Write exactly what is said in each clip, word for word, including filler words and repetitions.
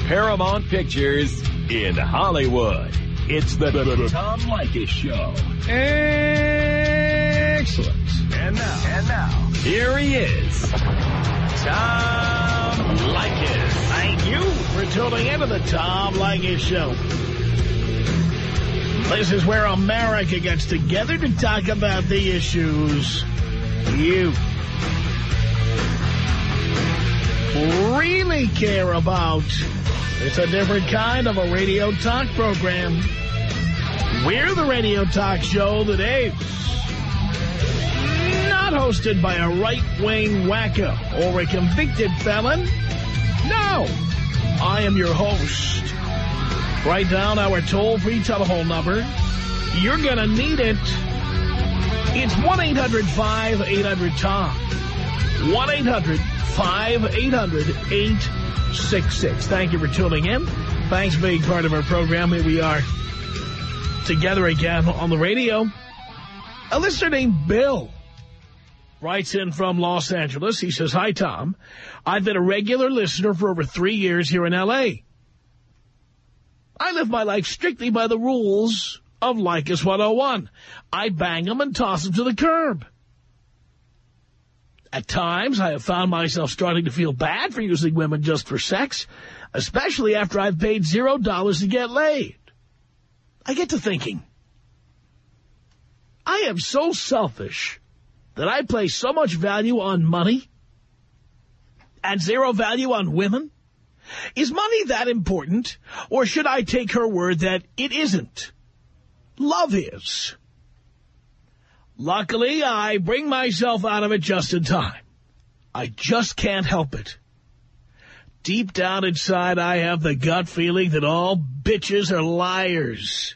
Paramount Pictures in Hollywood. It's the, the, the Tom Leykis Show. Excellent. And now, and now, here he is, Tom Leykis. Thank you for tuning into the Tom Leykis Show. This is where America gets together to talk about the issues you really care about. It's a different kind of a radio talk program. We're the radio talk show that is not hosted by a right-wing wacko or a convicted felon. No, I am your host. Write down our toll-free telephone number. You're going to need it. It's one eight hundred five eight hundred Tom. one eight hundred five eight hundred eight six six. Thank you for tuning in. Thanks for being part of our program. Here we are together again on the radio. A listener named Bill writes in from Los Angeles. He says, "Hi, Tom. I've been a regular listener for over three years here in L A I live my life strictly by the rules of Leykis one oh one. I bang them and toss them to the curb. At times, I have found myself starting to feel bad for using women just for sex, especially after I've paid zero dollars to get laid. I get to thinking, I am so selfish that I place so much value on money and zero value on women. Is money that important, or should I take her word that it isn't? Love is. Luckily, I bring myself out of it just in time. I just can't help it. Deep down inside, I have the gut feeling that all bitches are liars.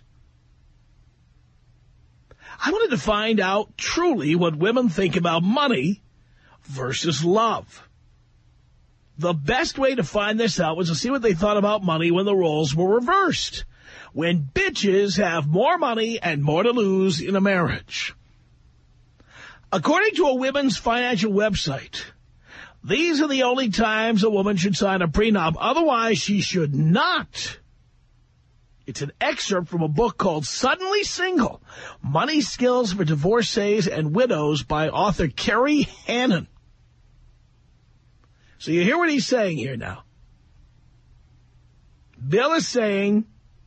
I wanted to find out truly what women think about money versus love. The best way to find this out was to see what they thought about money when the roles were reversed. When bitches have more money and more to lose in a marriage. According to a women's financial website, these are the only times a woman should sign a prenup. Otherwise, she should not. It's an excerpt from a book called Suddenly Single, Money Skills for Divorcees and Widows by author Kerry Hannon. So you hear what he's saying here now. Bill is saying,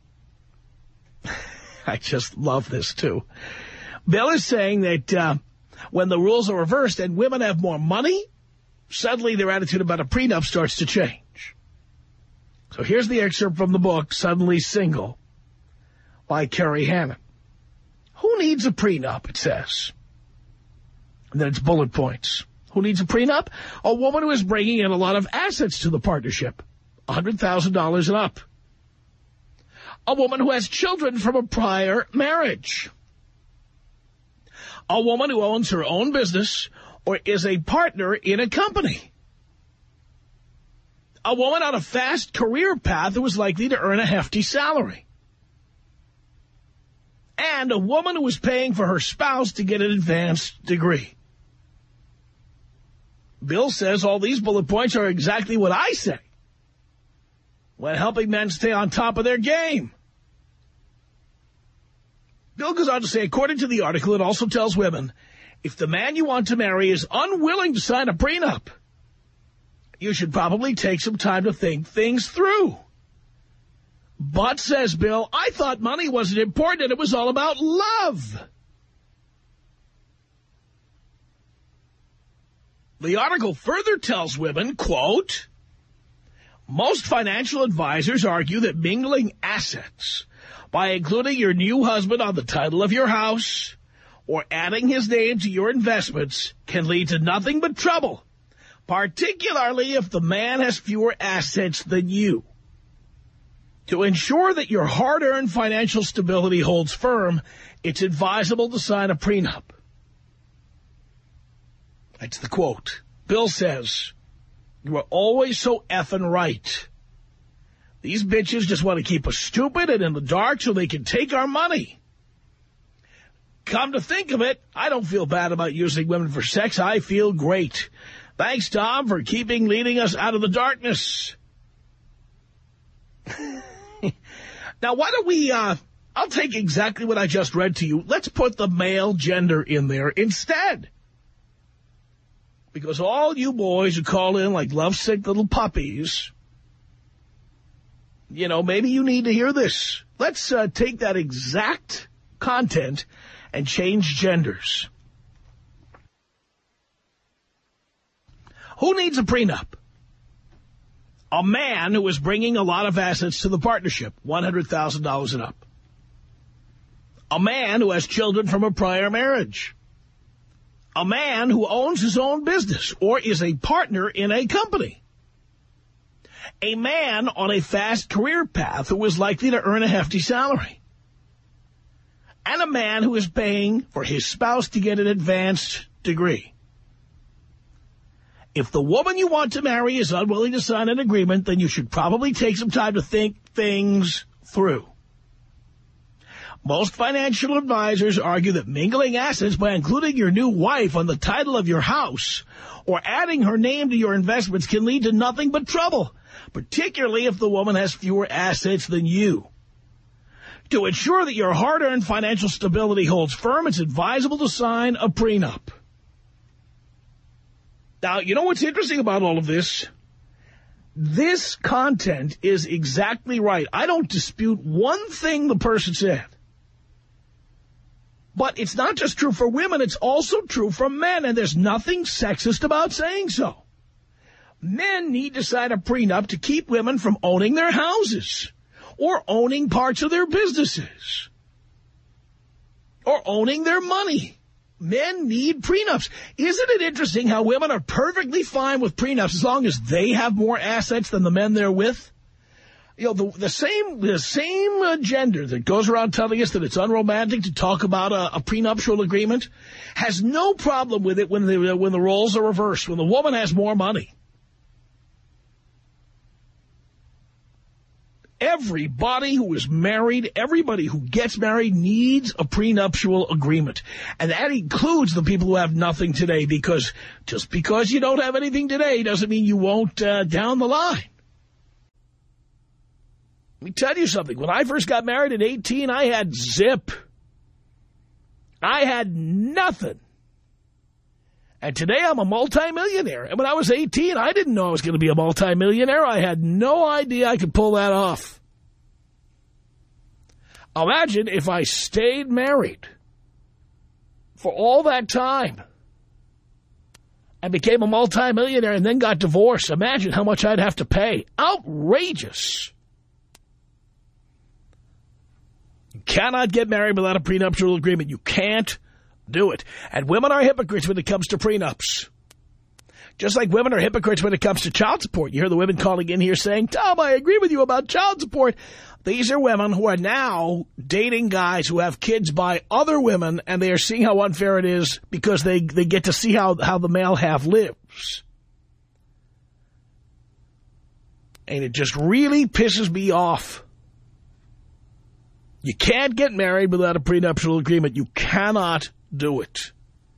I just love this too. Bill is saying that uh, when the rules are reversed and women have more money, suddenly their attitude about a prenup starts to change. So here's the excerpt from the book, Suddenly Single, by Kerry Hannon. Who needs a prenup, it says. And then it's bullet points. Who needs a prenup? A woman who is bringing in a lot of assets to the partnership, one hundred thousand dollars and up. A woman who has children from a prior marriage. A woman who owns her own business or is a partner in a company. A woman on a fast career path who is likely to earn a hefty salary. And a woman who is paying for her spouse to get an advanced degree. Bill says all these bullet points are exactly what I say when helping men stay on top of their game. Bill goes on to say, according to the article, it also tells women, if the man you want to marry is unwilling to sign a prenup, you should probably take some time to think things through. But, says Bill, I thought money wasn't important and it was all about love. The article further tells women, quote, most financial advisors argue that mingling assets by including your new husband on the title of your house or adding his name to your investments can lead to nothing but trouble, particularly if the man has fewer assets than you. To ensure that your hard-earned financial stability holds firm, it's advisable to sign a prenup. That's the quote. Bill says, you are always so effing right. These bitches just want to keep us stupid and in the dark so they can take our money. Come to think of it, I don't feel bad about using women for sex. I feel great. Thanks, Tom, for keeping leading us out of the darkness. Now, why don't we, uh, I'll take exactly what I just read to you. Let's put the male gender in there instead. Because all you boys who call in like lovesick little puppies, you know, maybe you need to hear this. Let's uh, take that exact content and change genders. Who needs a prenup? A man who is bringing a lot of assets to the partnership, one hundred thousand dollars and up. A man who has children from a prior marriage. A man who owns his own business or is a partner in a company. A man on a fast career path who is likely to earn a hefty salary. And a man who is paying for his spouse to get an advanced degree. If the woman you want to marry is unwilling to sign an agreement, then you should probably take some time to think things through. Most financial advisors argue that mingling assets by including your new wife on the title of your house or adding her name to your investments can lead to nothing but trouble, particularly if the woman has fewer assets than you. To ensure that your hard-earned financial stability holds firm, it's advisable to sign a prenup. Now, you know what's interesting about all of this? This content is exactly right. I don't dispute one thing the person said. But it's not just true for women, it's also true for men, and there's nothing sexist about saying so. Men need to sign a prenup to keep women from owning their houses or owning parts of their businesses or owning their money. Men need prenups. Isn't it interesting how women are perfectly fine with prenups as long as they have more assets than the men they're with? You know, the, the same the same uh, gender that goes around telling us that it's unromantic to talk about a, a prenuptial agreement has no problem with it when the, when the roles are reversed, when the woman has more money. Everybody who is married, everybody who gets married needs a prenuptial agreement. And that includes the people who have nothing today, because just because you don't have anything today doesn't mean you won't uh, down the line. Let me tell you something. When I first got married at eighteen, I had zip. I had nothing. And today I'm a multimillionaire. And when I was eighteen, I didn't know I was going to be a multimillionaire. I had no idea I could pull that off. Imagine if I stayed married for all that time and became a multimillionaire and then got divorced. Imagine how much I'd have to pay. Outrageous. You cannot get married without a prenuptial agreement. You can't do it. And women are hypocrites when it comes to prenups. Just like women are hypocrites when it comes to child support. You hear the women calling in here saying, Tom, I agree with you about child support. These are women who are now dating guys who have kids by other women, and they are seeing how unfair it is because they, they get to see how, how the male half lives. And it just really pisses me off. You can't get married without a prenuptial agreement. You cannot do it.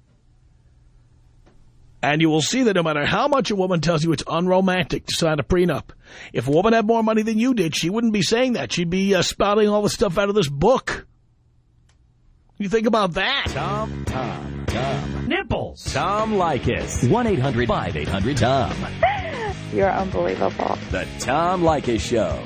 And you will see that no matter how much a woman tells you it's unromantic to sign a prenup, if a woman had more money than you did, she wouldn't be saying that. She'd be uh, spouting all the stuff out of this book. You think about that. Tom, Tom, Tom. Nipples. Tom Leykis. one eight hundred five eight hundred Tom. You're unbelievable. The Tom Leykis Show.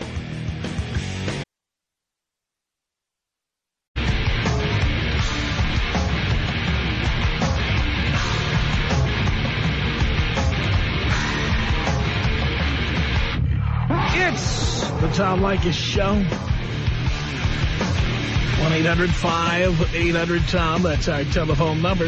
It's the Tom Leykis Show. one eight hundred five eight hundred Tom. That's our telephone number.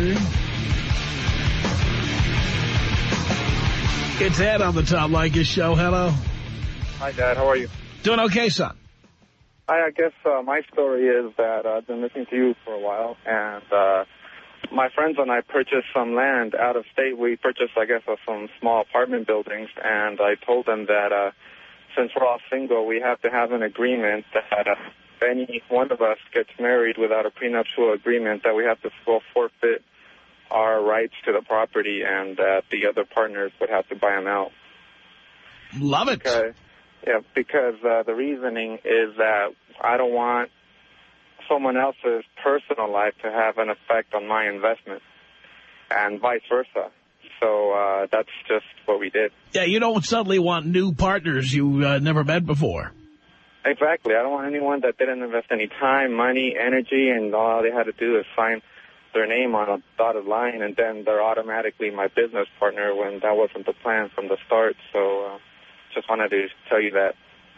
It's Ed on the Tom Leykis Show. Hello. Hi, Dad. How are you? Doing okay, son. I, I guess uh, my story is that uh, I've been listening to you for a while, and uh, my friends and I purchased some land out of state. We purchased, I guess, uh, some small apartment buildings, and I told them that uh, since we're all single, we have to have an agreement that uh, if any one of us gets married without a prenuptial agreement, that we have to full forfeit our rights to the property and that the other partners would have to buy them out. Love it. Okay. Yeah, because uh, the reasoning is that I don't want someone else's personal life to have an effect on my investment, and vice versa. So uh, that's just what we did. Yeah, you don't suddenly want new partners you uh, never met before. Exactly. I don't want anyone that didn't invest any time, money, energy, and all they had to do is sign their name on a dotted line, and then they're automatically my business partner when that wasn't the plan from the start. So uh, just wanted to tell you that.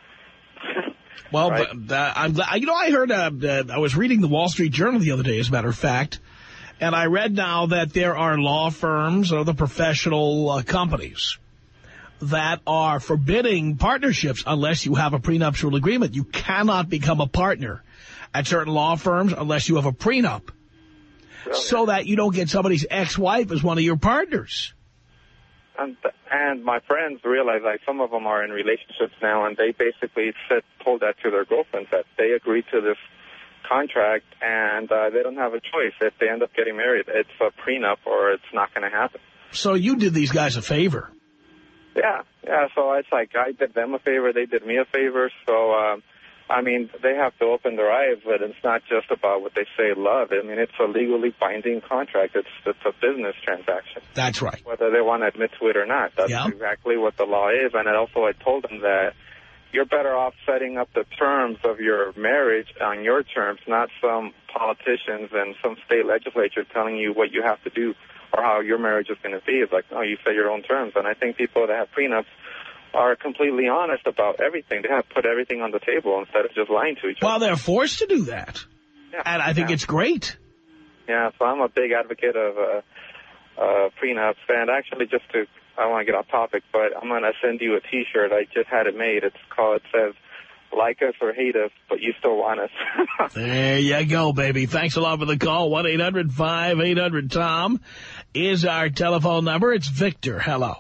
Well, right? but, uh, I'm glad. You know, I heard, uh, uh, I was reading the Wall Street Journal the other day, as a matter of fact, and I read now that there are law firms or the professional uh, companies that are forbidding partnerships unless you have a prenuptial agreement. You cannot become a partner at certain law firms unless you have a prenup, really? So that you don't get somebody's ex-wife as one of your partners. And, and my friends realize, like, some of them are in relationships now, and they basically said, told that to their girlfriends, that they agreed to this contract, and uh, they don't have a choice. If they end up getting married, it's a prenup or it's not going to happen. So you did these guys a favor. Yeah, yeah, so it's like I did them a favor, they did me a favor, so, um, I mean, they have to open their eyes, but it's not just about what they say love. I mean, it's a legally binding contract. It's it's a business transaction. That's right. Whether they want to admit to it or not. That's yeah. exactly what the law is. And also I told them that you're better off setting up the terms of your marriage on your terms, not some politicians and some state legislature telling you what you have to do or how your marriage is going to be. It's like, no, you set your own terms. And I think people that have prenups are completely honest about everything. They have put everything on the table instead of just lying to each other. Well, they're forced to do that. Yeah. And I think yeah. it's great. Yeah, so I'm a big advocate of uh, uh, prenups. And actually, just to, I don't want to get off topic, but I'm going to send you a T-shirt. I just had it made. It's called, it says, like us or hate us, but you still want us. There you go, baby. Thanks a lot for the call. one eight hundred five eight hundred Tom is our telephone number. It's Victor. Hello.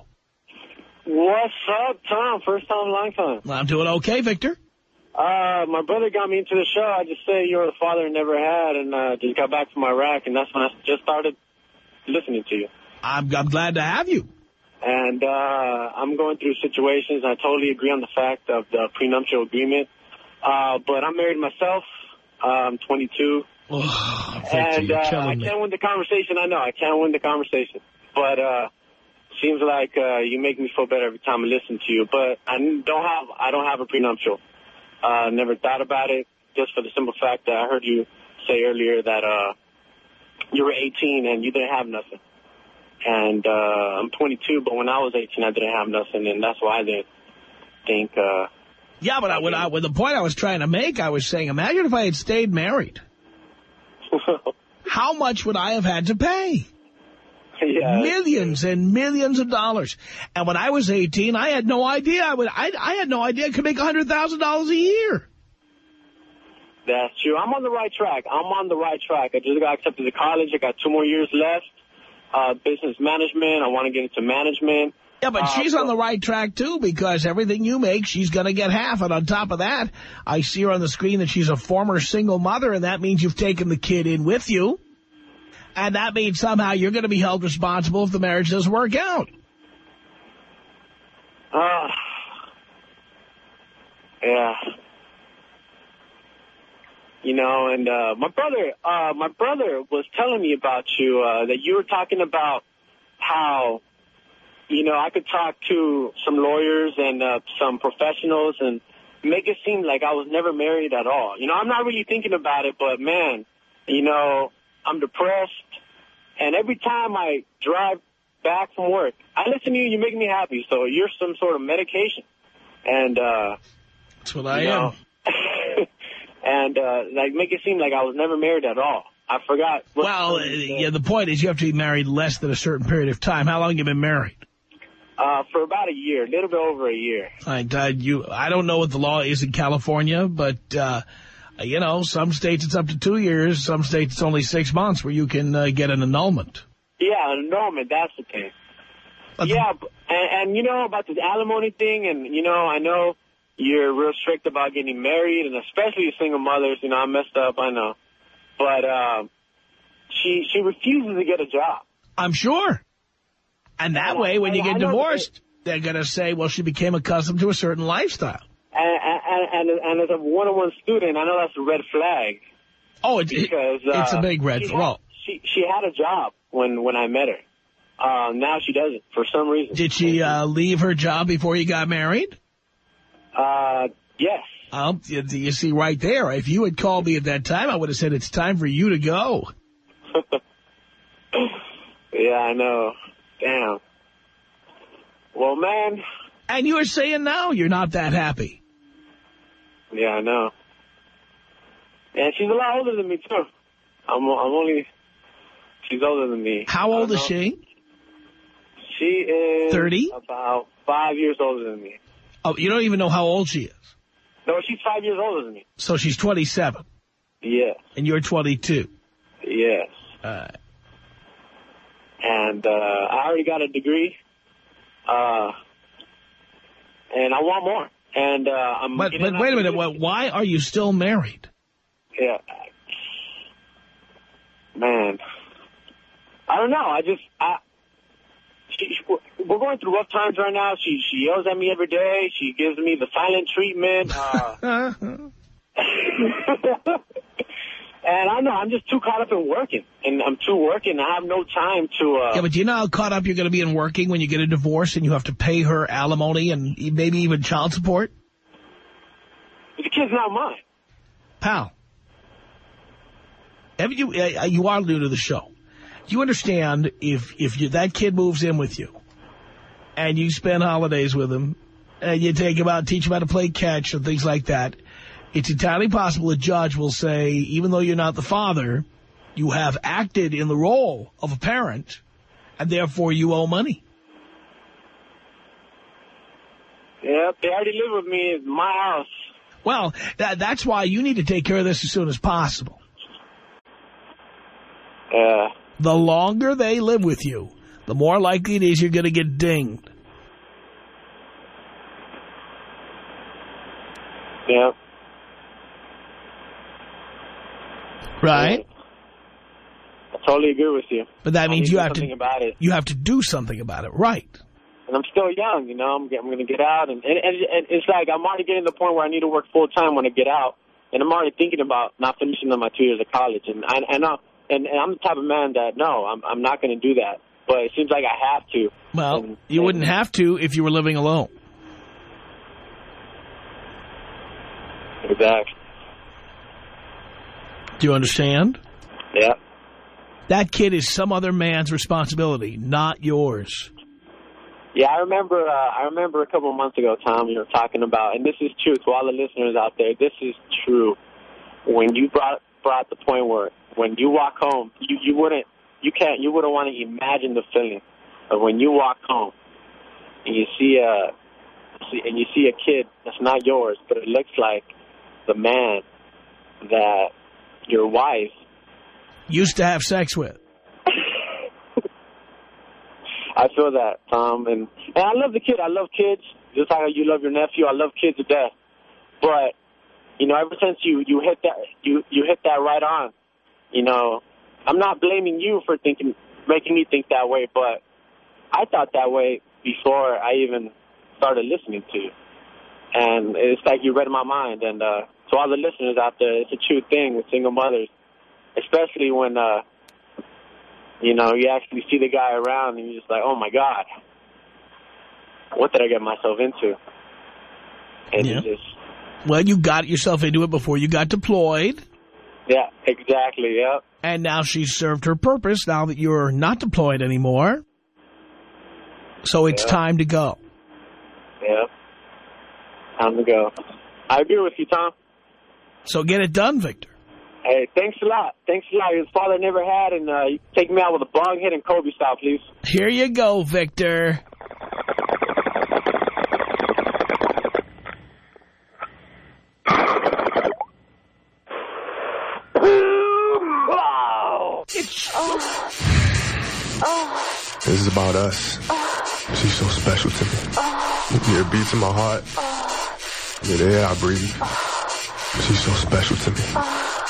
What's up, Tom? First time, long time. I'm doing okay, Victor. Uh, my brother got me into the show. I just say you're the father I never had, and uh, just got back from Iraq, and that's when I just started listening to you. I'm, I'm glad to have you. And uh, I'm going through situations. I totally agree on the fact of the prenuptial agreement. Uh, but I'm married myself. Uh, I'm twenty-two. Oh, Victor, and you're uh, killing I me. can't win the conversation. I know. I can't win the conversation. But uh, seems like uh, you make me feel better every time I listen to you. But I don't have I don't have a prenuptial. Uh, never thought about it, just for the simple fact that I heard you say earlier that uh, you were eighteen and you didn't have nothing. And uh, I'm twenty-two, but when I was eighteen, I didn't have nothing, and that's why I didn't think... Uh, yeah, but I, when, I, when the point I was trying to make, I was saying, imagine if I had stayed married. How much would I have had to pay? Yeah, millions and millions of dollars. And when I was eighteen, I had no idea. I would. I, I had no idea I could make one hundred thousand dollars a year. That's true. I'm on the right track. I'm on the right track. I just got accepted to college. I got two more years left. Uh, business management. I want to get into management. Yeah, but uh, she's on the right track, too, because everything you make, she's going to get half. And on top of that, I see her on the screen that she's a former single mother, and that means you've taken the kid in with you. And that means somehow you're going to be held responsible if the marriage doesn't work out. Uh, yeah. You know, and uh, my brother, uh, my brother was telling me about you, uh, that you were talking about how, you know, I could talk to some lawyers and uh, some professionals and make it seem like I was never married at all. You know, I'm not really thinking about it, but man, you know, I'm depressed. And every time I drive back from work, I listen to you, you make me happy. So you're some sort of medication. And, uh, that's what I you know, am. and, uh, like, make it seem like I was never married at all. I forgot. What well, uh, yeah, the point is you have to be married less than a certain period of time. How long have you been married? Uh, for about a year, a little bit over a year. I, uh, you, I don't know what the law is in California, but, uh, you know, some states it's up to two years. Some states it's only six months where you can uh, get an annulment. Yeah, an annulment, that's the thing. But yeah, and, and, you know, about this alimony thing, and, you know, I know you're real strict about getting married, and especially single mothers. You know, I messed up, I know. But uh, she she refuses to get a job. I'm sure. And that and way, I, when you I, get I divorced, they're going to say, well, she became accustomed to a certain lifestyle. and, and, and, and as a one-on-one student, I know that's a red flag. Oh, it, because, it, it's uh, a big red she flag. had, Well, she, she had a job when, when I met her. Uh, now she doesn't, for some reason. Did she uh, leave her job before you got married? Uh, yes. Um, you, you see right there, if you had called me at that time, I would have said it's time for you to go. Yeah, I know. Damn. Well, man. And you were saying now you're not that happy. Yeah, I know. And she's a lot older than me, too. I'm, I'm only... She's older than me. How old is she? She is... thirty? About five years older than me. Oh, you don't even know how old she is. No, she's five years older than me. So she's twenty-seven. Yes. And you're twenty-two. Yes. Uh, and uh, I already got a degree. Uh, and I want more. And uh, I'm. but but wait a minute. Well, why are you still married? Yeah. Man. I don't know. I just... I, She, we're going through rough times right now. She she yells at me every day. She gives me the silent treatment. Uh, and I know I'm just too caught up in working. And I'm too working. I have no time to... Uh, yeah, but do you know how caught up you're going to be in working when you get a divorce and you have to pay her alimony and maybe even child support? The kid's not mine. Pal, have you, uh, you are new to the show. Do you understand if, if you, that kid moves in with you and you spend holidays with him and you take him out, teach him how to play catch and things like that, it's entirely possible a judge will say, even though you're not the father, you have acted in the role of a parent and therefore you owe money. Yeah, they already live with me in my house. Well, that, that's why you need to take care of this as soon as possible. Yeah. The longer they live with you, the more likely it is you're going to get dinged. Yeah. Right? I totally agree with you. But that I means you have to about it. you have to do something about it, right? And I'm still young, you know. I'm, I'm going to get out, and, and, and it's like I'm already getting to the point where I need to work full time when I get out, and I'm already thinking about not finishing my two years of college, and I, I know. And, and I'm the type of man that, no, I'm, I'm not going to do that. But it seems like I have to. Well, and, you and, wouldn't have to if you were living alone. Exactly. Do you understand? Yeah. That kid is some other man's responsibility, not yours. Yeah, I remember uh, I remember a couple of months ago, Tom, you were talking about, and this is true to all the listeners out there, this is true. When you brought brought the point where when you walk home, you, you wouldn't you can't you wouldn't want to imagine the feeling of when you walk home and you see a see, and you see a kid that's not yours, but it looks like the man that your wife used to have sex with. I feel that, Tom, and and I love the kid. I love kids, just like you love your nephew. I love kids to death, but you know, ever since you you hit that you you hit that right on. You know, I'm not blaming you for thinking, making me think that way, but I thought that way before I even started listening to you. And it's like you read my mind. And uh, to all the listeners out there, it's a true thing with single mothers, especially when, uh, you know, you actually see the guy around and you're just like, oh, my God, what did I get myself into? And yeah. you just... Well, you got yourself into it before you got deployed. Yeah, exactly, yeah. And now she's served her purpose now that you're not deployed anymore. So it's yeah. time to go. Yeah. Time to go. I agree with you, Tom. So get it done, Victor. Hey, thanks a lot. Thanks a lot. His father never had, and uh, you take me out with a bong hit and Kobe style, please. Here you go, Victor. Oh. Oh. This is about us. Oh. She's so special to me. Oh. Yeah, it beats in my heart. Oh. Yeah, the air I breathe. Oh. She's so special to me. Oh.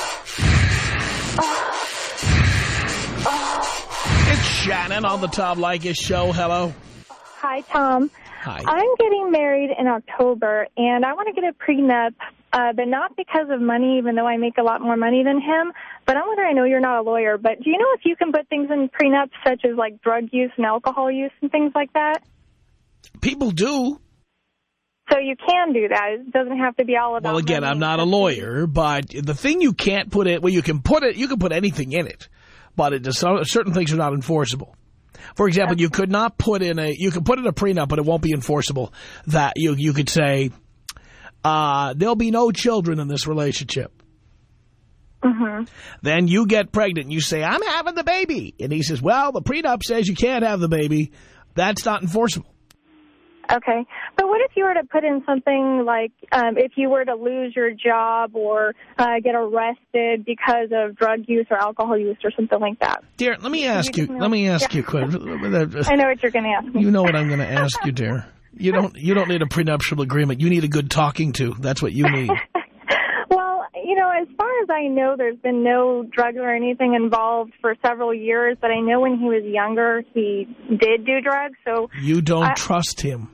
Oh. It's Shannon on the Tom Leykis Show. Hello. Hi, Tom. Hi. I'm getting married in October, and I want to get a prenup, uh, but not because of money, even though I make a lot more money than him. But I'm wondering, I know you're not a lawyer, but do you know if you can put things in prenups such as like drug use and alcohol use and things like that? People do. So you can do that. It doesn't have to be all about Well, again, money. I'm not a lawyer, but the thing you can't put it, well, you can put it, you can put anything in it, but it does, certain things are not enforceable. For example, okay. you could not put in a, you can put in a prenup, but it won't be enforceable. That you, you could say, uh, there'll be no children in this relationship. Mm-hmm. Then you get pregnant and you say, I'm having the baby. And he says, well, the prenup says you can't have the baby. That's not enforceable. Okay. But what if you were to put in something like um, if you were to lose your job or uh, get arrested because of drug use or alcohol use or something like that? Dear, let me ask you, you let me ask yeah. you a question. I know what you're going to ask me. You know what I'm going to ask you, dear. You don't, you don't need a prenuptial agreement. You need a good talking to. That's what you need. Well, you know, as far as I know, there's been no drugs or anything involved for several years, but I know when he was younger, he did do drugs. So you don't I, trust him.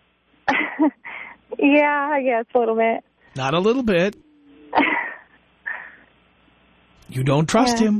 Yeah, I guess a little bit. Not a little bit. You don't trust yeah. him.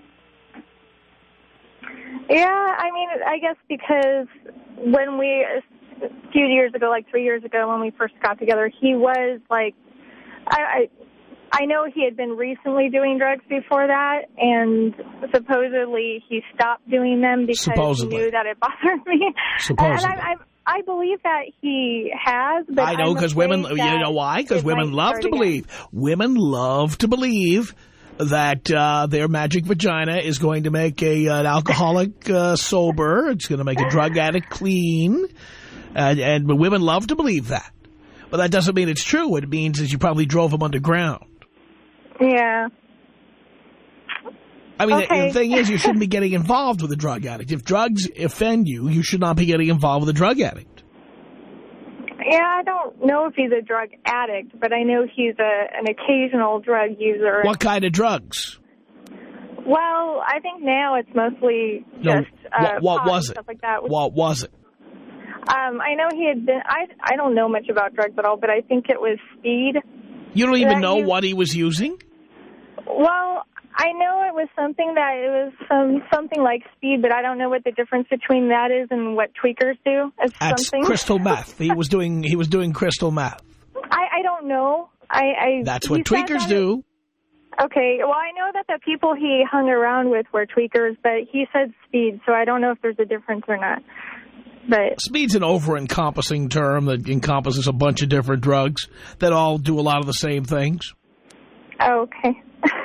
Yeah, I mean, I guess because when we, a few years ago, like three years ago when we first got together, he was like, I, I, I know he had been recently doing drugs before that, and supposedly he stopped doing them because supposedly. he knew that it bothered me. Supposedly. And I, I, I believe that he has. But I know, because women, you know why? Because women love to believe. Again. Women love to believe that uh, their magic vagina is going to make a, an alcoholic uh, sober. It's going to make a drug addict clean. And, and women love to believe that. But that doesn't mean it's true. What it means is you probably drove him underground. Yeah. I mean, okay. the, the thing is, you shouldn't be getting involved with a drug addict. If drugs offend you, you should not be getting involved with a drug addict. Yeah, I don't know if he's a drug addict, but I know he's a, an occasional drug user. What kind of drugs? Well, I think now it's mostly no, just uh, what, what pot was and it? Stuff like that. What was it? Um, I know he had been, I, I don't know much about drugs at all, but I think it was speed. You don't even that know he, what he was using? Well, I know it was something that it was some something like speed, but I don't know what the difference between that is and what tweakers do. It's That's something. crystal meth. He was doing he was doing crystal meth. I, I don't know. I, I That's what tweakers do. Okay. Well, I know that the people he hung around with were tweakers, but he said speed, so I don't know if there's a difference or not. But speed's an over-encompassing term that encompasses a bunch of different drugs that all do a lot of the same things. Oh, okay.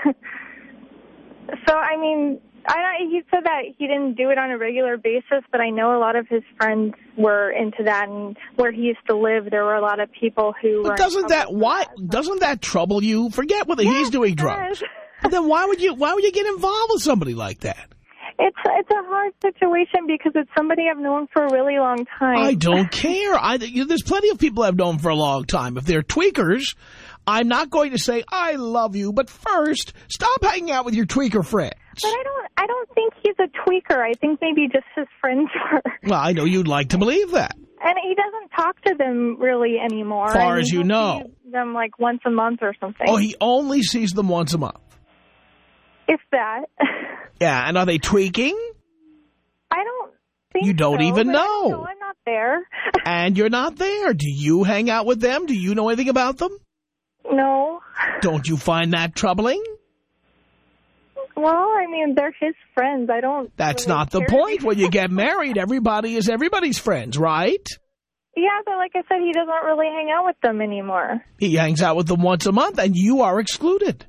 So, I mean, I, he said that he didn't do it on a regular basis, but I know a lot of his friends were into that, and where he used to live, there were a lot of people who but were doesn't that why that. doesn't that trouble you? Forget whether yes, he's doing drugs. But then why would you why would you get involved with somebody like that? It's it's a hard situation because it's somebody I've known for a really long time. I don't care. I, you know, there's plenty of people I've known for a long time. If they're tweakers, I'm not going to say, I love you, but first, stop hanging out with your tweaker friends. But I don't I don't think he's a tweaker. I think maybe just his friends were. Well, I know you'd like to believe that. And he doesn't talk to them really anymore. As far I mean, as you know. Sees them like once a month or something. Oh, he only sees them once a month. If that. Yeah, and are they tweaking? I don't think You don't so, even but know. No, I'm not there. And you're not there. Do you hang out with them? Do you know anything about them? No. Don't you find that troubling? Well, I mean, they're his friends. I don't That's really not the care. point. When you get married, everybody is everybody's friends, right? Yeah, but like I said, he doesn't really hang out with them anymore. He hangs out with them once a month, and you are excluded.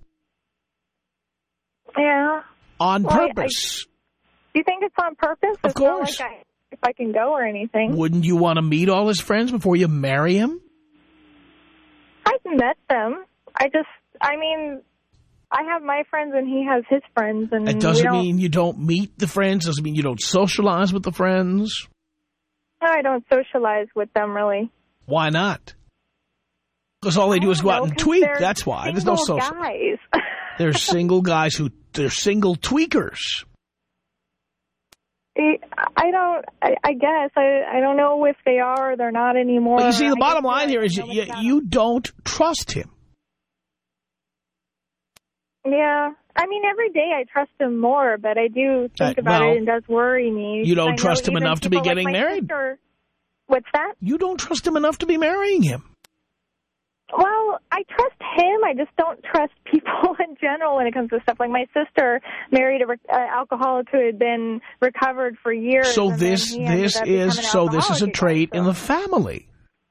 Yeah. On well, purpose. I, do you think it's on purpose? Of it's course. Not like I, if I can go or anything. Wouldn't you want to meet all his friends before you marry him? I've met them. I just, I mean, I have my friends and he has his friends. And it doesn't we mean you don't meet the friends. Doesn't mean you don't socialize with the friends. No, I don't socialize with them, really. Why not? Because all they do is go out know, and tweak. That's why. There's no single social. Guys. They're single guys who, they're single tweakers. I don't, I, I guess. I, I don't know if they are or they're not anymore. Well, you see, the I bottom guess line here is you, you, you don't trust him. Yeah. I mean, every day I trust him more, but I do think Uh, about well, it and it does worry me. You don't I trust know him even enough to be people like getting my married. sister- What's that? You don't trust him enough to be marrying him. Well, I trust him. I just don't trust people in general when it comes to stuff. Like my sister married an uh, alcoholic who had been recovered for years. So and this then he this ended up is becoming an so this is a alcoholic trait again, in so. the family.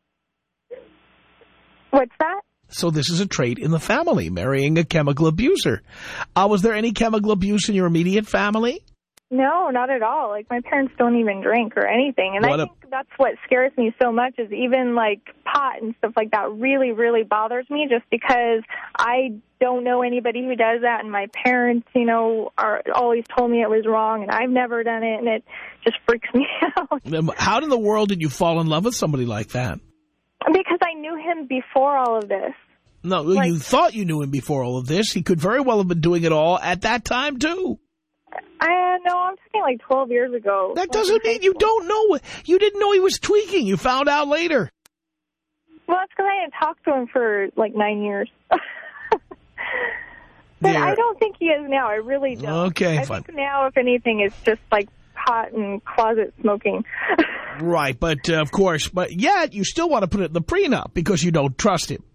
What's that? So this is a trait in the family, marrying a chemical abuser. Uh, was there any chemical abuse in your immediate family? No, not at all. Like, my parents don't even drink or anything. And What I a- think that's what scares me so much is even, like, pot and stuff like that really, really bothers me just because I don't know anybody who does that. And my parents, you know, are always told me it was wrong, and I've never done it, and it just freaks me out. How in the world did you fall in love with somebody like that? Because I knew him before all of this. No, Like- you thought you knew him before all of this. He could very well have been doing it all at that time, too. I know, I'm talking like twelve years ago. That doesn't mean you don't know. You didn't know he was tweaking. You found out later. Well, it's because I didn't talk to him for like nine years. But There. I don't think he is now. I really don't. Okay, I fine. think now, if anything, it's just like pot and closet smoking. Right, but uh, of course, but yet you still want to put it in the prenup because you don't trust him.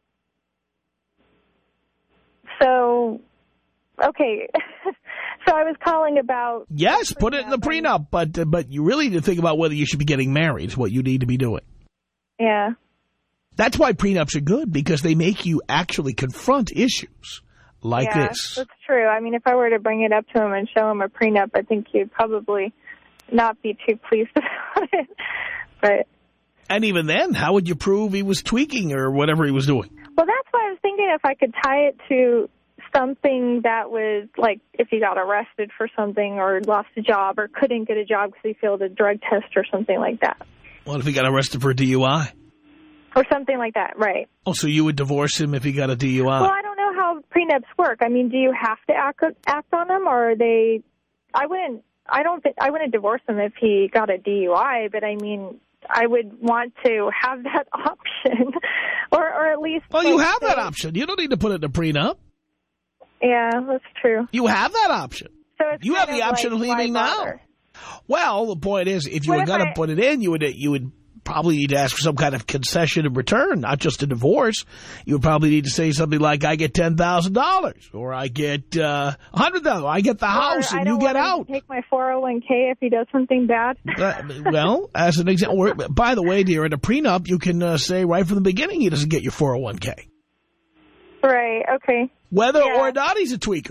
So, okay. So I was calling about... Yes, put it in the prenup, but uh, but you really need to think about whether you should be getting married is what you need to be doing. Yeah. That's why prenups are good, because they make you actually confront issues like yeah, this. that's true. I mean, if I were to bring it up to him and show him a prenup, I think he'd probably not be too pleased about it. But... And even then, how would you prove he was tweaking or whatever he was doing? Well, that's why I was thinking if I could tie it to something that was, like, if he got arrested for something or lost a job or couldn't get a job because he failed a drug test or something like that. What if he got arrested for a D U I? Or something like that, right. Oh, so you would divorce him if he got a D U I? Well, I don't know how prenups work. I mean, do you have to act, act on them, or are they... I wouldn't, I don't think, I wouldn't divorce him if he got a D U I, but I mean... I would want to have that option, or or at least... Well, you like, have that say- option. You don't need to put it in a prenup. Yeah, that's true. You have that option. So it's You have kind the of option like, of leaving why now. bother? Well, the point is, if you What were if going to I- put it in, you would you would probably need to ask for some kind of concession in return, not just a divorce. You would probably need to say something like, I get ten thousand dollars, or I get uh, one hundred thousand dollars, I get the house, Or I and you don't get want him out. to take my four oh one K if he does something bad. Uh, well, as an example, or, by the way, dear, in a prenup, you can uh, say right from the beginning he doesn't get your four oh one K. Right, okay. Whether Yeah. or not he's a tweaker.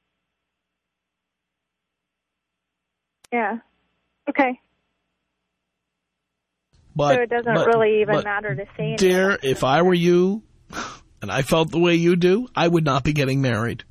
Yeah. Okay. But, so it doesn't but- really even but, matter to say anything. Dear, if I were you, and I felt the way you do, I would not be getting married.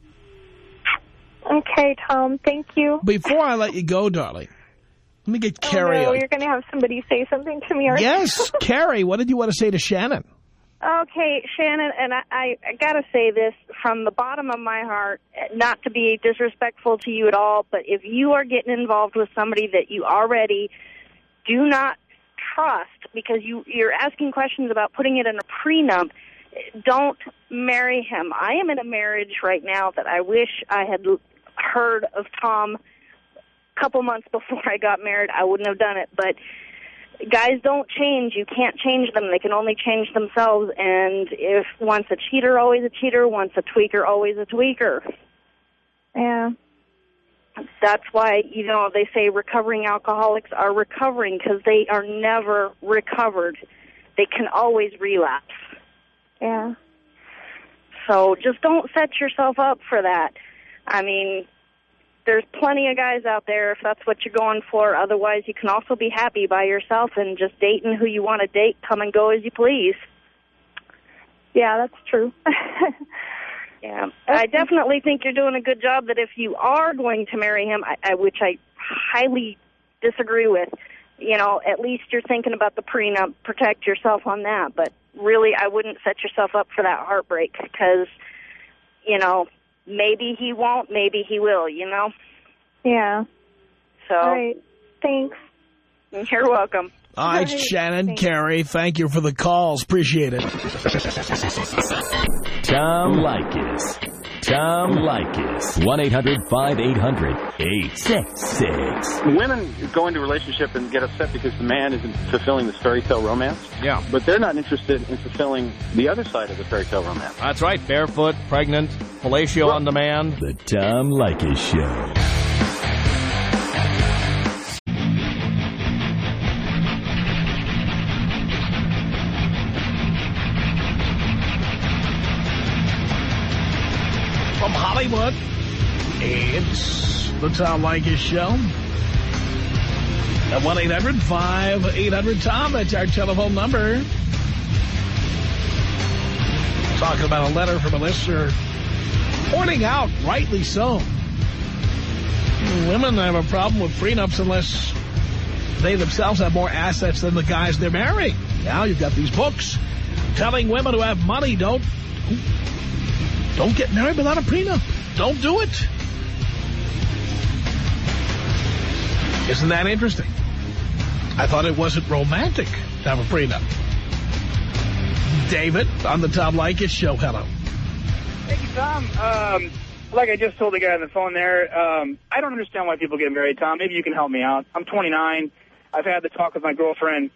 Okay, Tom, thank you. Before I let you go, darling, let me get Carrie. Oh, no, on. you're going to have somebody say something to me. Aren't Yes, Carrie, what did you want to say to Shannon? Okay, Shannon, and I, I, I got to say this from the bottom of my heart, not to be disrespectful to you at all, but if you are getting involved with somebody that you already do not trust because you, you're asking questions about putting it in a prenup, don't marry him. I am in a marriage right now that I wish I had heard of Tom a couple months before I got married. I wouldn't have done it, but guys don't change. You can't change them. They can only change themselves. And if once a cheater, always a cheater. Once a tweaker, always a tweaker. Yeah. That's why, you know, they say recovering alcoholics are recovering because they are never recovered. They can always relapse. Yeah. So just don't set yourself up for that. I mean, there's plenty of guys out there if that's what you're going for. Otherwise, you can also be happy by yourself and just dating who you want to date, come and go as you please. Yeah, that's true. Yeah, I definitely think you're doing a good job that if you are going to marry him, I, I, which I highly disagree with, you know, at least you're thinking about the prenup, protect yourself on that. But really, I wouldn't set yourself up for that heartbreak because, you know, maybe he won't, maybe he will, you know? Yeah. So, All right. Thanks. You're welcome. All right, Right. Shannon, Thanks. Carrie, thank you for the calls. Appreciate it. Tom Leykis. Tom Leykis. one eight hundred five eight hundred eight six six. Women go into a relationship and get upset because the man isn't fulfilling this fairy tale romance. Yeah. But they're not interested in fulfilling the other side of the fairy tale romance. That's right. Barefoot, pregnant, fellatio on demand. The Tom Leykis Show. From Hollywood, it's the Tom Leykis Show. At one eight hundred five eight hundred Tom, that's our telephone number. Talking about a letter from a listener pointing out, rightly so, women have a problem with prenups unless they themselves have more assets than the guys they're marrying. Now you've got these books telling women who have money, don't don't get married without a prenup. Don't do it. Isn't that interesting? I thought it wasn't romantic to have a prenup. David, on the Tom Leykis Show, hello. Thank you, Tom. Um, like I just told the guy on the phone there, um, I don't understand why people get married, Tom. Maybe you can help me out. I'm twenty-nine. I've had the talk with my girlfriend,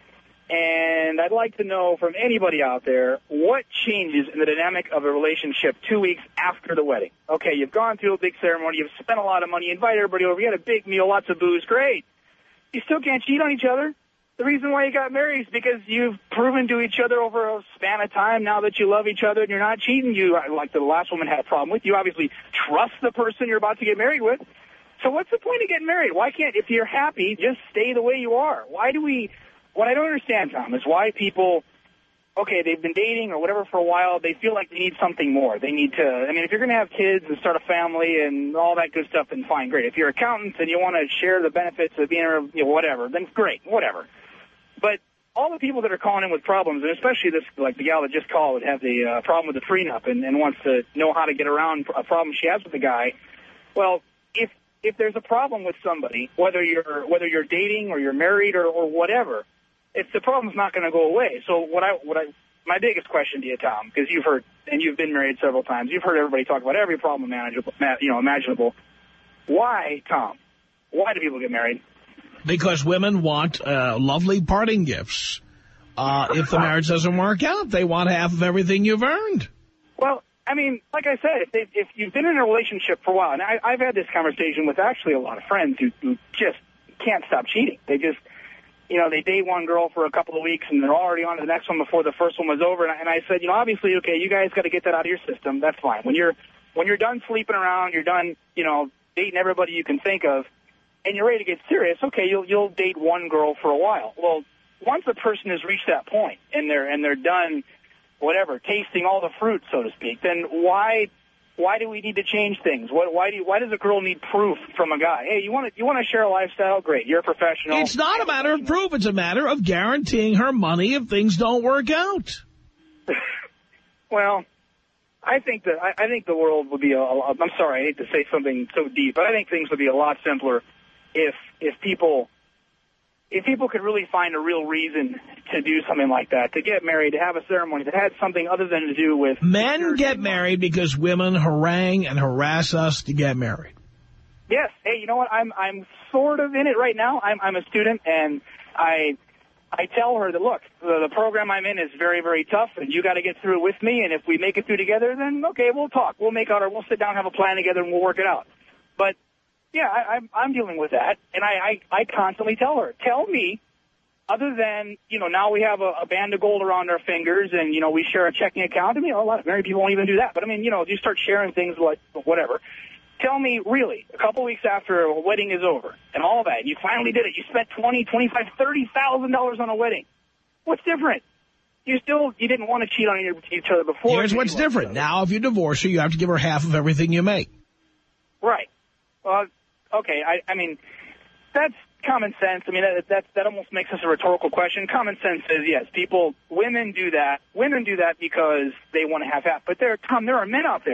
and I'd like to know from anybody out there what changes in the dynamic of a relationship two weeks after the wedding. Okay, you've gone through a big ceremony. You've spent a lot of money. You invite everybody over. You had a big meal, lots of booze. Great. You still can't cheat on each other. The reason why you got married is because you've proven to each other over a span of time now that you love each other and you're not cheating. You, like the last woman had a problem with, you obviously trust the person you're about to get married with. So what's the point of getting married? Why can't, if you're happy, just stay the way you are? Why do we, what I don't understand, Tom, is why people, okay, they've been dating or whatever for a while, they feel like they need something more. They need to, I mean, if you're going to have kids and start a family and all that good stuff, then fine, great. If you're accountants and you want to share the benefits of being, a, you know, whatever, then great, whatever. But all the people that are calling in with problems, and especially this, like the gal that just called, would have the uh, problem with the prenup and, and wants to know how to get around a problem she has with the guy. Well, if if there's a problem with somebody, whether you're whether you're dating or you're married or, or whatever, if the problem's not going to go away. So what I what I my biggest question to you, Tom, because you've heard and you've been married several times, you've heard everybody talk about every problem manageable, you know, imaginable. Why, Tom? Why do people get married? Because women want uh, lovely parting gifts. Uh, if the marriage doesn't work out, they want half of everything you've earned. Well, I mean, like I said, if, they, if you've been in a relationship for a while, and I, I've had this conversation with actually a lot of friends who, who just can't stop cheating. They just, you know, they date one girl for a couple of weeks, and they're already on to the next one before the first one was over. And I, and I said, you know, obviously, okay, you guys got to get that out of your system. That's fine. When you're when you're done sleeping around, you're done, you know, dating everybody you can think of, and you're ready to get serious, okay, you'll you'll date one girl for a while. Well, once a person has reached that point and they're and they're done, whatever, tasting all the fruit, so to speak, then why why do we need to change things? What why do you, why does a girl need proof from a guy? Hey, you want to you want to share a lifestyle? Great, you're a professional. It's not a matter of proof. It's a matter of guaranteeing her money if things don't work out. Well, I think that I, I think the world would be a, a. I'm sorry, I hate to say something so deep, but I think things would be a lot simpler if if people if people could really find a real reason to do something like that, to get married, to have a ceremony that had something other than to do with... Men get married because women harangue and harass us to get married. Yes. Hey, you know what? I'm I'm sort of in it right now. I'm I'm a student, and I I tell her that, look, the, the program I'm in is very, very tough, and you got to get through it with me, and if we make it through together, then, okay, we'll talk. We'll make out our... We'll sit down, have a plan together, and we'll work it out. But... Yeah, I, I'm, I'm dealing with that, and I, I, I constantly tell her, tell me, other than, you know, now we have a, a band of gold around our fingers, and, you know, we share a checking account. I mean, a lot of married people won't even do that. But, I mean, you know, you start sharing things like whatever. Tell me, really, a couple weeks after a wedding is over and all that, you finally did it. You spent twenty, twenty-five, thirty thousand dollars on a wedding. What's different? You still, you didn't want to cheat on each other before. Here's what's different. Now, if you divorce her, you have to give her half of everything you make. Right. Well, okay, I, I mean, that's common sense. I mean, that, that that almost makes this a rhetorical question. Common sense says, yes, people, women do that. Women do that because they want to have half. But there, Tom, there are men out there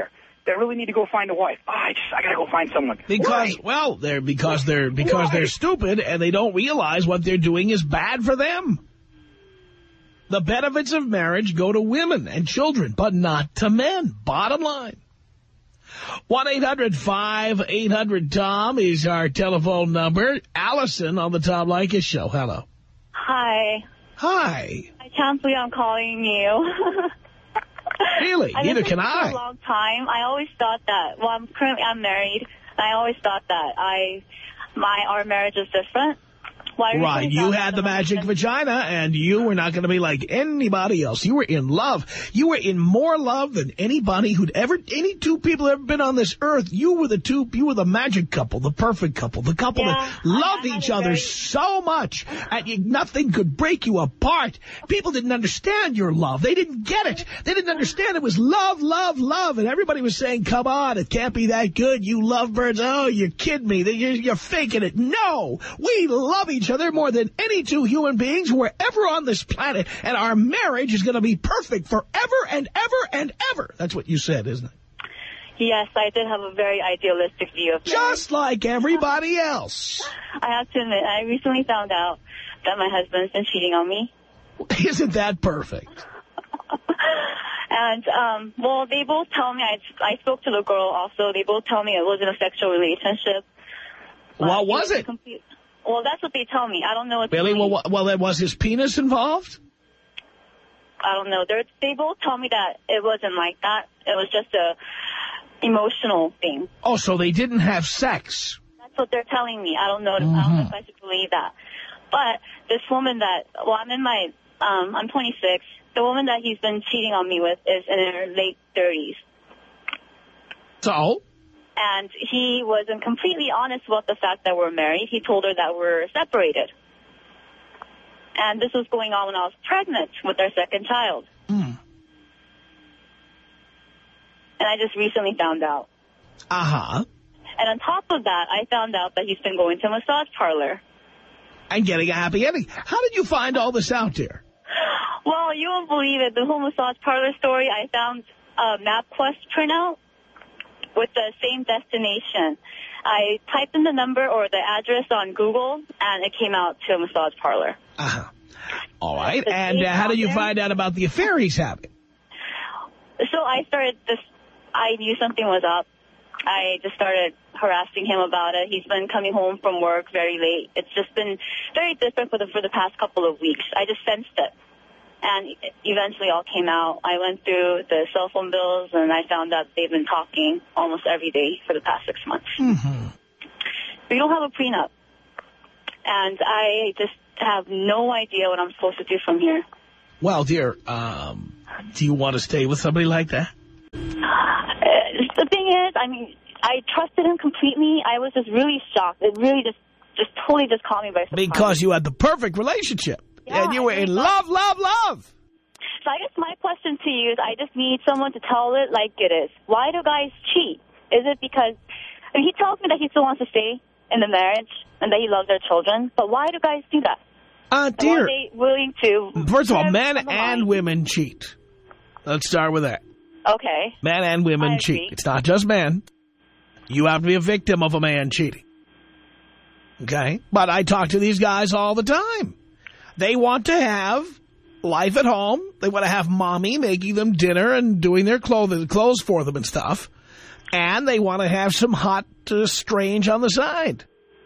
I really need to go find a wife. Oh, I just, I gotta go find someone. Because, Why? well, they're because they're because Why? they're stupid and they don't realize what they're doing is bad for them. The benefits of marriage go to women and children, but not to men. Bottom line. one eight hundred five eight hundred Tom is our telephone number. Allison on the Tom Leykis Show. Hello. Hi. Hi. I can't believe I'm calling you. Really? I've Neither been can for I. a long time. I always thought that. Well, I'm currently I'm married. And I always thought that I my our marriage is different. Well, Right, you had the magic vagina, and you were not going to be like anybody else. You were in love. You were in more love than anybody who'd ever, any two people who've ever been on this earth. You were the two, you were the magic couple, the perfect couple, the couple Yeah, that loved I, I each other very... so much, and you, nothing could break you apart. People didn't understand your love. They didn't get it. They didn't understand it was love, love, love, and everybody was saying, come on, it can't be that good. You lovebirds, oh, you're kidding me. You're, you're faking it. No, we love each other more than any two human beings who are ever on this planet, and our marriage is going to be perfect forever and ever and ever. That's what you said, isn't it? Yes, I did have a very idealistic view of marriage. Just like everybody else. I have to admit, I recently found out that my husband's been cheating on me. Isn't that perfect? And, um, well, they both tell me, I, I spoke to the girl also, they both tell me it wasn't a sexual relationship. What was it? Complete, well, that's what they tell me. I don't know what Really? Well, what, well, then was his penis involved? I don't know. They're, they both tell me that it wasn't like that. It was just a emotional thing. Oh, so they didn't have sex. That's what they're telling me. I don't know. Mm-hmm. I don't know if I should believe that. But this woman that, well, I'm in my, um, I'm twenty-six. The woman that he's been cheating on me with is in her late thirties. So? And he wasn't completely honest about the fact that we're married. He told her that we're separated. And this was going on when I was pregnant with our second child. Mm. And I just recently found out. Uh-huh. And on top of that, I found out that he's been going to a massage parlor. And getting a happy ending. How did you find all this out there? Well, you won't believe it. The whole massage parlor story, I found a MapQuest printout with the same destination. I typed in the number or the address on Google, and it came out to a massage parlor. Uh-huh. All right. And uh, how did you find out about the affair he's having? So I started this, I knew something was up. I just started harassing him about it. He's been coming home from work very late. It's just been very different for the, for the past couple of weeks. I just sensed it. And eventually all came out. I went through the cell phone bills, and I found out they've been talking almost every day for the past six months. Mm-hmm. We don't have a prenup. And I just have no idea what I'm supposed to do from here. Well, dear, um, do you want to stay with somebody like that? Uh, the thing is, I mean, I trusted him completely. I was just really shocked. It really just, just totally just caught me by surprise. Because you had the perfect relationship. Yeah, and you were in love, love, love. So I guess my question to you is, I just need someone to tell it like it is. Why do guys cheat? Is it because, I mean, he tells me that he still wants to stay in the marriage and that he loves their children, but why do guys do that? Uh, dear. Are they willing to? First of all, men and women cheat. Let's start with that. Okay. Men and women I cheat. agree. It's not just men. You have to be a victim of a man cheating. Okay? But I talk to these guys all the time. They want to have life at home. They want to have mommy making them dinner and doing their clothes, clothes for them and stuff. And they want to have some hot uh, strange on the side.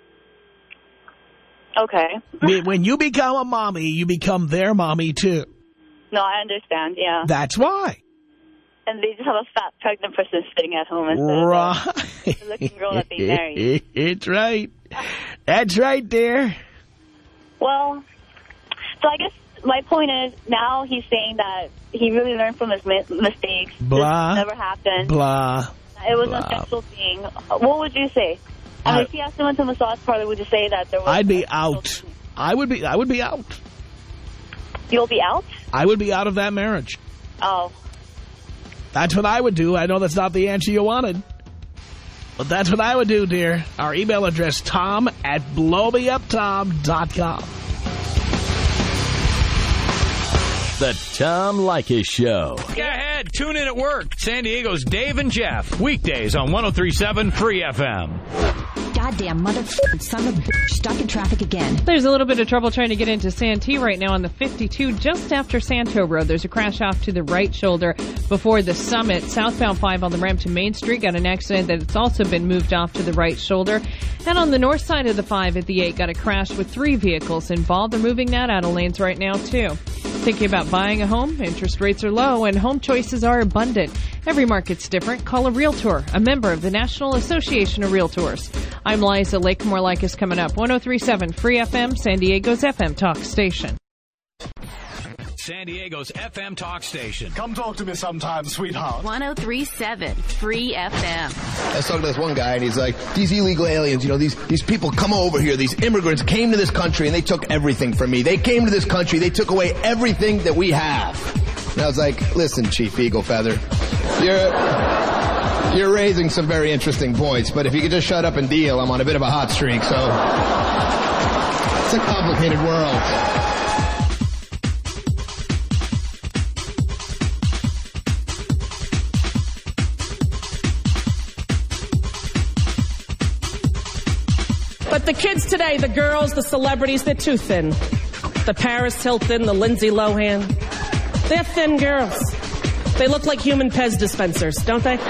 Okay. When you become a mommy, you become their mommy, too. No, I understand, yeah. That's why. And they just have a fat, pregnant person sitting at home instead right. of the looking girl that they married. It's right. That's right, dear. Well, so I guess my point is, now he's saying that he really learned from his mi mistakes. Blah. This never happened. Blah. It was blah. a sexual thing. What would you say? I mean, if he asked someone to a massage parlor, would you say that there was... I'd be out. I would be, I would be out. You'll be out? I would be out of that marriage. Oh. That's what I would do. I know that's not the answer you wanted. But that's what I would do, dear. Our email address, tom at blow me up tom dot com. The Tom Leykis Show. Go ahead. Tune in at work. San Diego's Dave and Jeff. Weekdays on one oh three point seven Free F M. Goddamn mother son of a bitch, stuck in traffic again. There's a little bit of trouble trying to get into Santee right now on the fifty-two, just after Santo Road. There's a crash off to the right shoulder before the Summit. Southbound five on the ramp to Main Street got an accident that it's also been moved off to the right shoulder. And on the north side of the five at the eight, got a crash with three vehicles involved. They're moving that out of lanes right now, too. Thinking about buying a home? Interest rates are low and home choices are abundant. Every market's different. Call a Realtor, a member of the National Association of Realtors. I'm Liza Lake. More like is coming up. one oh three point seven Free F M, San Diego's F M talk station. San Diego's F M talk station. Come talk to me sometime, sweetheart. one oh three point seven Free F M. I was talking to this one guy, and he's like, these illegal aliens, you know, these, these people come over here, these immigrants came to this country, and they took everything from me. They came to this country, they took away everything that we have. And I was like, listen, Chief Eagle Feather, you're, you're raising some very interesting points, but if you could just shut up and deal, I'm on a bit of a hot streak, so it's a complicated world. But the kids today, the girls, the celebrities, they're too thin. The Paris Hilton, the Lindsay Lohan, they're thin girls. They look like human Pez dispensers, don't they?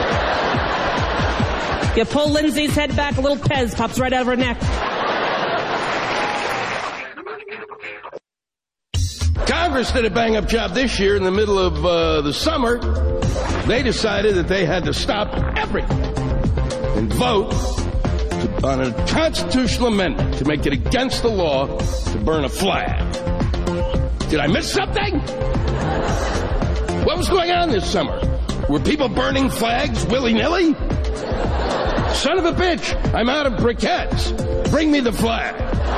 You pull Lindsay's head back, a little Pez pops right out of her neck. Congress did a bang-up job this year in the middle of uh, the summer. They decided that they had to stop everything and vote on a constitutional amendment to make it against the law to burn a flag. Did I miss something? What was going on this summer? Were people burning flags willy-nilly? Son of a bitch, I'm out of briquettes. Bring me the flag.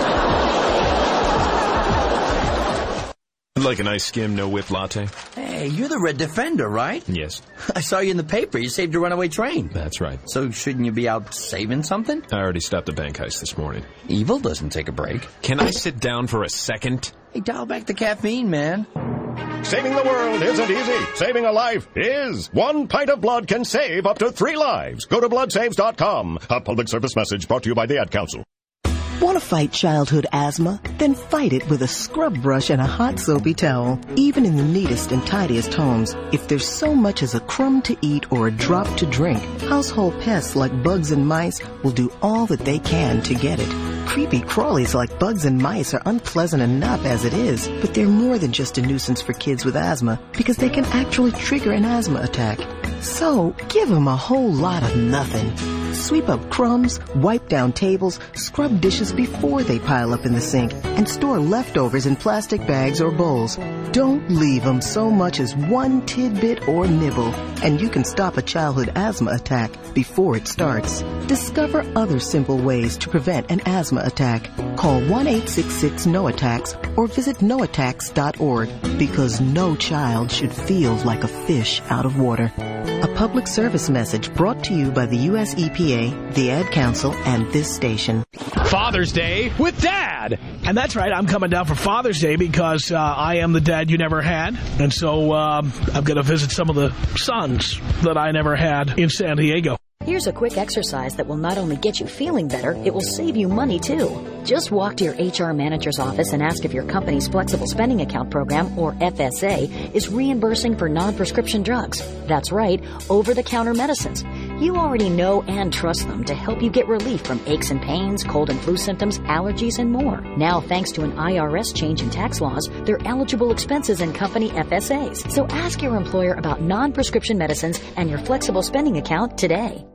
Like a nice skim, no whip latte? Hey, you're the Red Defender, right? Yes. I saw you in the paper. You saved a runaway train. That's right. So shouldn't you be out saving something? I already stopped a bank heist this morning. Evil doesn't take a break. Can I sit down for a second? Hey, dial back the caffeine, man. Saving the world isn't easy. Saving a life is. One pint of blood can save up to three lives. Go to blood saves dot com. A public service message brought to you by the Ad Council. Want to fight childhood asthma? Then fight it with a scrub brush and a hot soapy towel. Even in the neatest and tidiest homes, if there's so much as a crumb to eat or a drop to drink, household pests like bugs and mice will do all that they can to get it. Creepy crawlies like bugs and mice are unpleasant enough as it is, but they're more than just a nuisance for kids with asthma because they can actually trigger an asthma attack. So, give them a whole lot of nothing. Sweep up crumbs, wipe down tables, scrub dishes before they pile up in the sink, and store leftovers in plastic bags or bowls. Don't leave them so much as one tidbit or nibble, and you can stop a childhood asthma attack before it starts. Discover other simple ways to prevent an asthma attack. Call one eight six six no attacks or visit no attacks dot org, because no child should feel like a fish out of water. A public service message brought to you by the U S E P A, the Ad Council, and this station. Father's Day with Dad. And that's right, I'm coming down for Father's Day because uh, I am the dad you never had. And so um, I'm going to visit some of the sons that I never had in San Diego. Here's a quick exercise that will not only get you feeling better, it will save you money, too. Just walk to your H R manager's office and ask if your company's Flexible Spending Account program, or F S A, is reimbursing for non-prescription drugs. That's right, over-the-counter medicines. You already know and trust them to help you get relief from aches and pains, cold and flu symptoms, allergies, and more. Now, thanks to an I R S change in tax laws, they're eligible expenses in company F S As. So ask your employer about non-prescription medicines and your Flexible Spending Account today.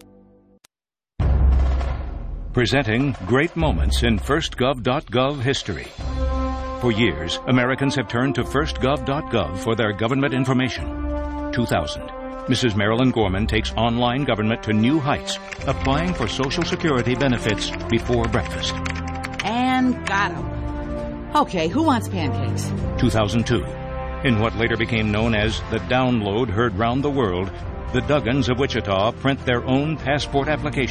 Presenting great moments in first gov dot gov history. For years, Americans have turned to first gov dot gov for their government information. two thousand. Missus Marilyn Gorman takes online government to new heights, applying for Social Security benefits before breakfast. And got 'em. Okay, who wants pancakes? two thousand two. In what later became known as the download heard round the world, the Duggans of Wichita print their own passport application.